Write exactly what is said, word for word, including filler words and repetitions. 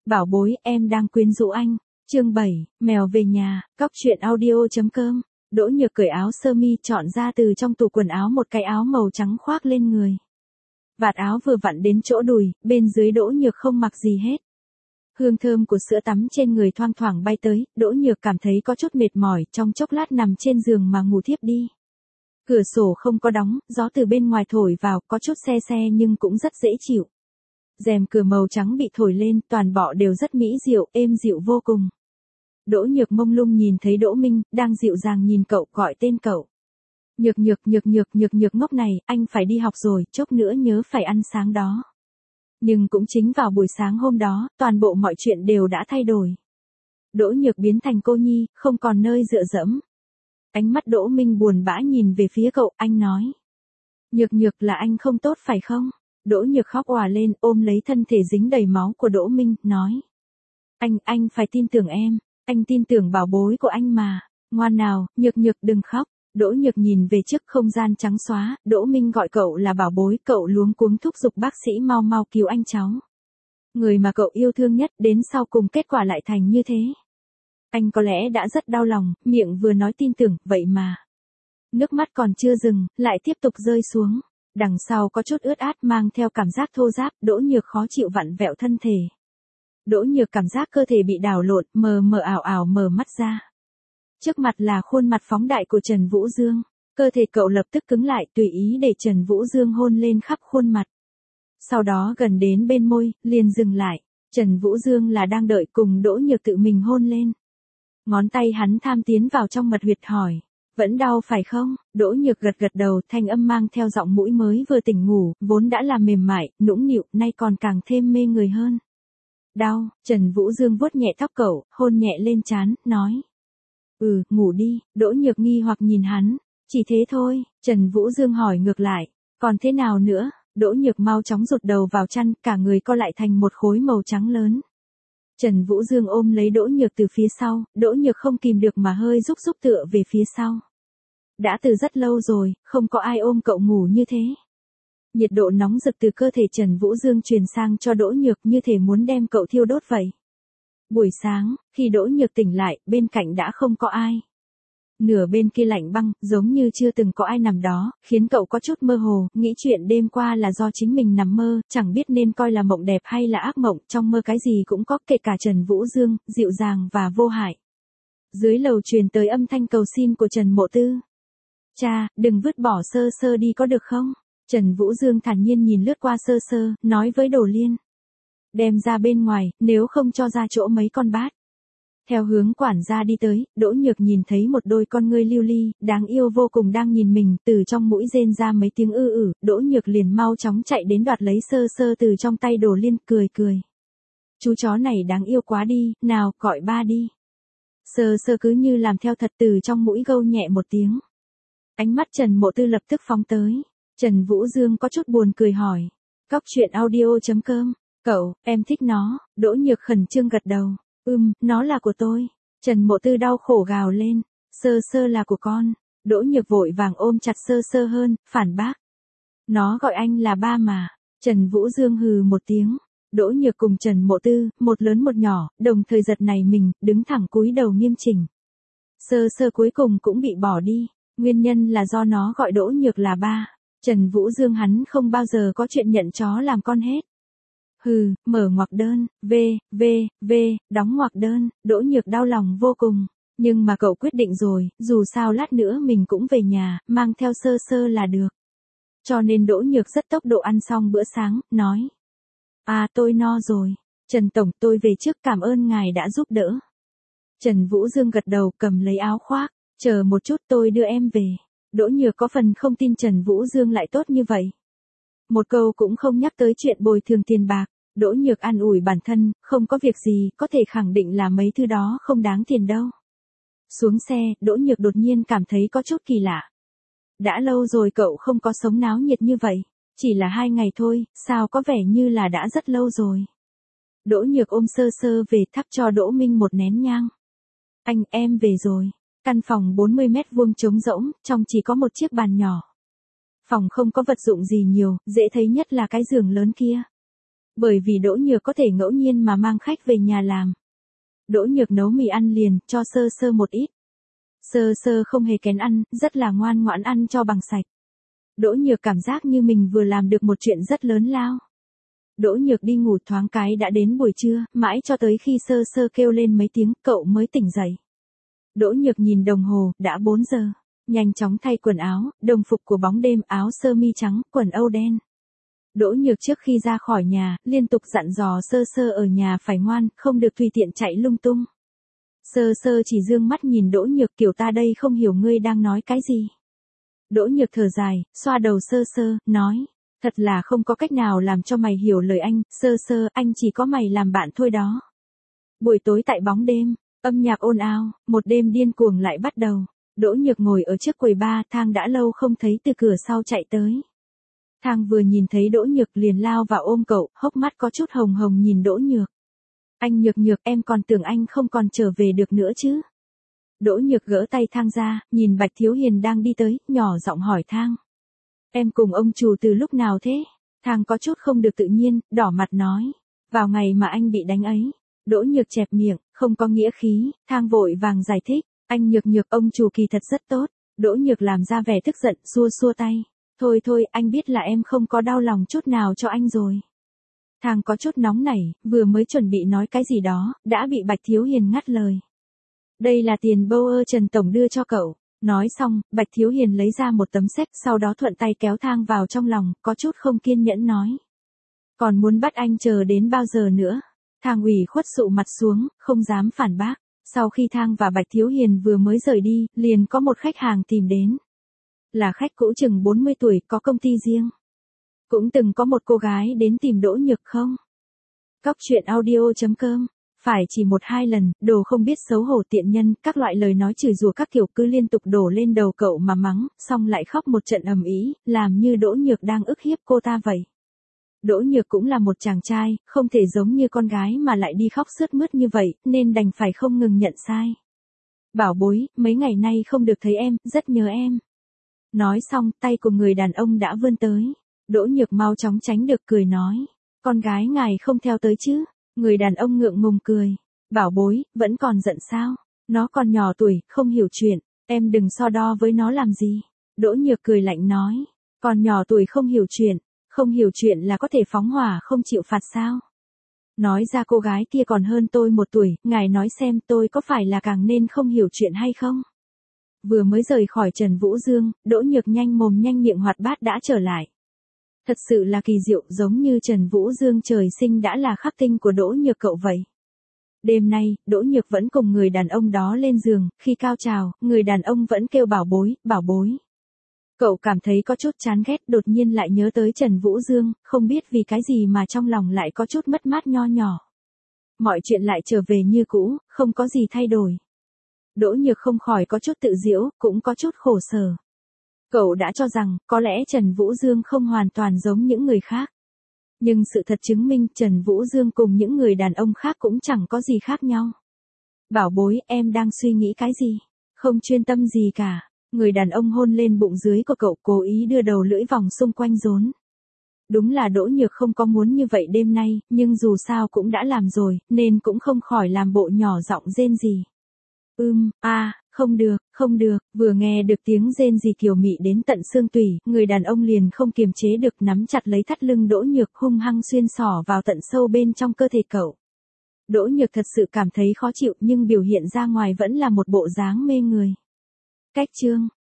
Bảo bối, em đang quyến rũ anh. Chương bảy, mèo về nhà, cóc truyện audio.com. Đỗ Nhược cởi áo sơ mi chọn ra từ trong tủ quần áo một cái áo màu trắng khoác lên người. Vạt áo vừa vặn đến chỗ đùi, bên dưới Đỗ Nhược không mặc gì hết. Hương thơm của sữa tắm trên người thoang thoảng bay tới, Đỗ Nhược cảm thấy có chút mệt mỏi, trong chốc lát nằm trên giường mà ngủ thiếp đi. Cửa sổ không có đóng, gió từ bên ngoài thổi vào, có chút se se nhưng cũng rất dễ chịu. Rèm cửa màu trắng bị thổi lên, toàn bộ đều rất mỹ diệu, êm dịu vô cùng. Đỗ Nhược mông lung nhìn thấy Đỗ Minh, đang dịu dàng nhìn cậu, gọi tên cậu. Nhược nhược nhược nhược nhược nhược ngốc này, anh phải đi học rồi, chốc nữa nhớ phải ăn sáng đó. Nhưng cũng chính vào buổi sáng hôm đó, toàn bộ mọi chuyện đều đã thay đổi. Đỗ Nhược biến thành cô nhi, không còn nơi dựa dẫm. Ánh mắt Đỗ Minh buồn bã nhìn về phía cậu, anh nói. Nhược nhược là anh không tốt phải không? Đỗ Nhược khóc òa lên, ôm lấy thân thể dính đầy máu của Đỗ Minh, nói. Anh, anh phải tin tưởng em, anh tin tưởng bảo bối của anh mà. Ngoan nào, Nhược nhược đừng khóc. Đỗ Nhược nhìn về trước không gian trắng xóa, Đỗ Minh gọi cậu là bảo bối, cậu luống cuống thúc giục bác sĩ mau mau cứu anh cháu. Người mà cậu yêu thương nhất đến sau cùng kết quả lại thành như thế. Anh có lẽ đã rất đau lòng, miệng vừa nói tin tưởng, vậy mà. Nước mắt còn chưa dừng, lại tiếp tục rơi xuống. Đằng sau có chút ướt át mang theo cảm giác thô ráp, Đỗ Nhược khó chịu vặn vẹo thân thể. Đỗ Nhược cảm giác cơ thể bị đảo lộn, mờ mờ ảo ảo mở mắt ra. Trước mặt là khuôn mặt phóng đại của Trần Vũ Dương, cơ thể cậu lập tức cứng lại, tùy ý để Trần Vũ Dương hôn lên khắp khuôn mặt. Sau đó gần đến bên môi, liền dừng lại, Trần Vũ Dương là đang đợi cùng Đỗ Nhược tự mình hôn lên. Ngón tay hắn tham tiến vào trong mật huyệt hỏi, vẫn đau phải không? Đỗ Nhược gật gật đầu, thanh âm mang theo giọng mũi mới vừa tỉnh ngủ, vốn đã là mềm mại, nũng nịu, nay còn càng thêm mê người hơn. Đau, Trần Vũ Dương vuốt nhẹ tóc cậu, hôn nhẹ lên trán, nói. Ừ, ngủ đi, Đỗ Nhược nghi hoặc nhìn hắn, chỉ thế thôi, Trần Vũ Dương hỏi ngược lại, còn thế nào nữa? Đỗ Nhược mau chóng rụt đầu vào chăn, cả người co lại thành một khối màu trắng lớn. Trần Vũ Dương ôm lấy Đỗ Nhược từ phía sau, Đỗ Nhược không kìm được mà hơi rúc rúc tựa về phía sau. Đã từ rất lâu rồi, không có ai ôm cậu ngủ như thế. Nhiệt độ nóng rực từ cơ thể Trần Vũ Dương truyền sang cho Đỗ Nhược như thể muốn đem cậu thiêu đốt vậy. Buổi sáng, khi Đỗ Nhược tỉnh lại, bên cạnh đã không có ai. Nửa bên kia lạnh băng, giống như chưa từng có ai nằm đó, khiến cậu có chút mơ hồ, nghĩ chuyện đêm qua là do chính mình nằm mơ, chẳng biết nên coi là mộng đẹp hay là ác mộng, trong mơ cái gì cũng có, kể cả Trần Vũ Dương, dịu dàng và vô hại. Dưới lầu truyền tới âm thanh cầu xin của Trần Mộ Tư. Cha, đừng vứt bỏ Sơ Sơ đi có được không? Trần Vũ Dương thản nhiên nhìn lướt qua Sơ Sơ, nói với Đồ Liên. Đem ra bên ngoài, nếu không cho ra chỗ mấy con bát. Theo hướng quản gia đi tới, Đỗ Nhược nhìn thấy một đôi con ngươi lưu ly, đáng yêu vô cùng đang nhìn mình, từ trong mũi rên ra mấy tiếng ư ử, Đỗ Nhược liền mau chóng chạy đến đoạt lấy Sơ Sơ từ trong tay Đồ Liên, cười cười. Chú chó này đáng yêu quá đi, nào, gọi ba đi. Sơ Sơ cứ như làm theo thật, từ trong mũi gâu nhẹ một tiếng. Ánh mắt Trần Mộ Tư lập tức phóng tới. Trần Vũ Dương có chút buồn cười hỏi. Cóc truyện audio.com. Cậu, em thích nó. Đỗ Nhược khẩn trương gật đầu. Ừm, nó là của tôi. Trần Mộ Tư đau khổ gào lên. Sơ Sơ là của con. Đỗ Nhược vội vàng ôm chặt Sơ Sơ hơn, phản bác. Nó gọi anh là ba mà. Trần Vũ Dương hừ một tiếng. Đỗ Nhược cùng Trần Mộ Tư, một lớn một nhỏ, đồng thời giật nảy mình, đứng thẳng cúi đầu nghiêm chỉnh. Sơ Sơ cuối cùng cũng bị bỏ đi. Nguyên nhân là do nó gọi Đỗ Nhược là ba. Trần Vũ Dương hắn không bao giờ có chuyện nhận chó làm con hết. Hừ, mở ngoặc đơn, v, v, v, đóng ngoặc đơn, Đỗ Nhược đau lòng vô cùng. Nhưng mà cậu quyết định rồi, dù sao lát nữa mình cũng về nhà, mang theo Sơ Sơ là được. Cho nên Đỗ Nhược rất tốc độ ăn xong bữa sáng, nói. À tôi no rồi. Trần Tổng, tôi về trước, cảm ơn ngài đã giúp đỡ. Trần Vũ Dương gật đầu, cầm lấy áo khoác. Chờ một chút, tôi đưa em về. Đỗ Nhược có phần không tin Trần Vũ Dương lại tốt như vậy. Một câu cũng không nhắc tới chuyện bồi thường tiền bạc. Đỗ Nhược an ủi bản thân, không có việc gì, có thể khẳng định là mấy thứ đó không đáng tiền đâu. Xuống xe, Đỗ Nhược đột nhiên cảm thấy có chút kỳ lạ. Đã lâu rồi cậu không có sống náo nhiệt như vậy. Chỉ là hai ngày thôi, sao có vẻ như là đã rất lâu rồi. Đỗ Nhược ôm Sơ Sơ về, thắp cho Đỗ Minh một nén nhang. Anh, em về rồi. Căn phòng bốn mươi mét vuông trống rỗng, trong chỉ có một chiếc bàn nhỏ. Phòng không có vật dụng gì nhiều, dễ thấy nhất là cái giường lớn kia. Bởi vì Đỗ Nhược có thể ngẫu nhiên mà mang khách về nhà làm. Đỗ Nhược nấu mì ăn liền, cho Sơ Sơ một ít. Sơ Sơ không hề kén ăn, rất là ngoan ngoãn ăn cho bằng sạch. Đỗ Nhược cảm giác như mình vừa làm được một chuyện rất lớn lao. Đỗ Nhược đi ngủ thoáng cái đã đến buổi trưa, mãi cho tới khi Sơ Sơ kêu lên mấy tiếng, cậu mới tỉnh dậy. Đỗ Nhược nhìn đồng hồ, đã bốn giờ. Nhanh chóng thay quần áo, đồng phục của bóng đêm, áo sơ mi trắng, quần âu đen. Đỗ Nhược trước khi ra khỏi nhà, liên tục dặn dò Sơ Sơ ở nhà phải ngoan, không được tùy tiện chạy lung tung. Sơ Sơ chỉ dương mắt nhìn Đỗ Nhược kiểu ta đây không hiểu ngươi đang nói cái gì. Đỗ Nhược thở dài, xoa đầu Sơ Sơ, nói. Thật là không có cách nào làm cho mày hiểu lời anh, Sơ Sơ, anh chỉ có mày làm bạn thôi đó. Buổi tối tại bóng đêm, âm nhạc ồn ào, một đêm điên cuồng lại bắt đầu. Đỗ Nhược ngồi ở trước quầy bar, Thang đã lâu không thấy từ cửa sau chạy tới. Thang vừa nhìn thấy Đỗ Nhược liền lao vào ôm cậu, hốc mắt có chút hồng hồng nhìn Đỗ Nhược. Anh Nhược Nhược, em còn tưởng anh không còn trở về được nữa chứ. Đỗ Nhược gỡ tay Thang ra, nhìn Bạch Thiếu Hiền đang đi tới, nhỏ giọng hỏi Thang. Em cùng ông chủ từ lúc nào thế? Thang có chút không được tự nhiên, đỏ mặt nói. Vào ngày mà anh bị đánh ấy. Đỗ Nhược chẹp miệng, không có nghĩa khí, Thang vội vàng giải thích. Anh Nhược Nhược, ông chủ kỳ thật rất tốt. Đỗ Nhược làm ra vẻ tức giận, xua xua tay. Thôi thôi, anh biết là em không có đau lòng chút nào cho anh rồi. Thang có chút nóng nảy, vừa mới chuẩn bị nói cái gì đó, đã bị Bạch Thiếu Hiền ngắt lời. Đây là tiền bâu ơ Trần Tổng đưa cho cậu. Nói xong, Bạch Thiếu Hiền lấy ra một tấm séc, sau đó thuận tay kéo Thang vào trong lòng, có chút không kiên nhẫn nói. Còn muốn bắt anh chờ đến bao giờ nữa? Thang ủy khuất sụ mặt xuống, không dám phản bác. Sau khi Thang và Bạch Thiếu Hiền vừa mới rời đi, liền có một khách hàng tìm đến. Là khách cũ chừng bốn mươi tuổi, có công ty riêng. Cũng từng có một cô gái đến tìm Đỗ Nhược không? Cóc truyện audio chấm com. Phải chỉ một hai lần, đồ không biết xấu hổ tiện nhân, các loại lời nói chửi rủa các kiểu cứ liên tục đổ lên đầu cậu mà mắng, xong lại khóc một trận ầm ĩ, làm như Đỗ Nhược đang ức hiếp cô ta vậy. Đỗ Nhược cũng là một chàng trai, không thể giống như con gái mà lại đi khóc sướt mướt như vậy, nên đành phải không ngừng nhận sai. Bảo bối, mấy ngày nay không được thấy em, rất nhớ em. Nói xong, tay của người đàn ông đã vươn tới. Đỗ Nhược mau chóng tránh được, cười nói. Con gái ngài không theo tới chứ? Người đàn ông ngượng ngùng cười. Bảo bối, vẫn còn giận sao? Nó còn nhỏ tuổi, không hiểu chuyện. Em đừng so đo với nó làm gì. Đỗ Nhược cười lạnh nói. Còn nhỏ tuổi không hiểu chuyện. Không hiểu chuyện là có thể phóng hỏa không chịu phạt sao? Nói ra cô gái kia còn hơn tôi một tuổi, ngài nói xem tôi có phải là càng nên không hiểu chuyện hay không? Vừa mới rời khỏi Trần Vũ Dương, Đỗ Nhược nhanh mồm nhanh miệng hoạt bát đã trở lại. Thật sự là kỳ diệu, giống như Trần Vũ Dương trời sinh đã là khắc tinh của Đỗ Nhược cậu vậy. Đêm nay, Đỗ Nhược vẫn cùng người đàn ông đó lên giường, khi cao trào, người đàn ông vẫn kêu bảo bối, bảo bối. Cậu cảm thấy có chút chán ghét, đột nhiên lại nhớ tới Trần Vũ Dương, không biết vì cái gì mà trong lòng lại có chút mất mát nho nhỏ. Mọi chuyện lại trở về như cũ, không có gì thay đổi. Đỗ Nhược không khỏi có chút tự giễu, cũng có chút khổ sở. Cậu đã cho rằng, có lẽ Trần Vũ Dương không hoàn toàn giống những người khác. Nhưng sự thật chứng minh Trần Vũ Dương cùng những người đàn ông khác cũng chẳng có gì khác nhau. Bảo bối, em đang suy nghĩ cái gì? Không chuyên tâm gì cả. Người đàn ông hôn lên bụng dưới của cậu, cố ý đưa đầu lưỡi vòng xung quanh rốn. Đúng là Đỗ Nhược không có muốn như vậy đêm nay, nhưng dù sao cũng đã làm rồi, nên cũng không khỏi làm bộ nhỏ giọng rên rỉ. Ưm, a, à, không được, không được, vừa nghe được tiếng rên rỉ kiều mị đến tận xương tủy, người đàn ông liền không kiềm chế được nắm chặt lấy thắt lưng Đỗ Nhược hung hăng xuyên xỏ vào tận sâu bên trong cơ thể cậu. Đỗ Nhược thật sự cảm thấy khó chịu nhưng biểu hiện ra ngoài vẫn là một bộ dáng mê người. Cách chương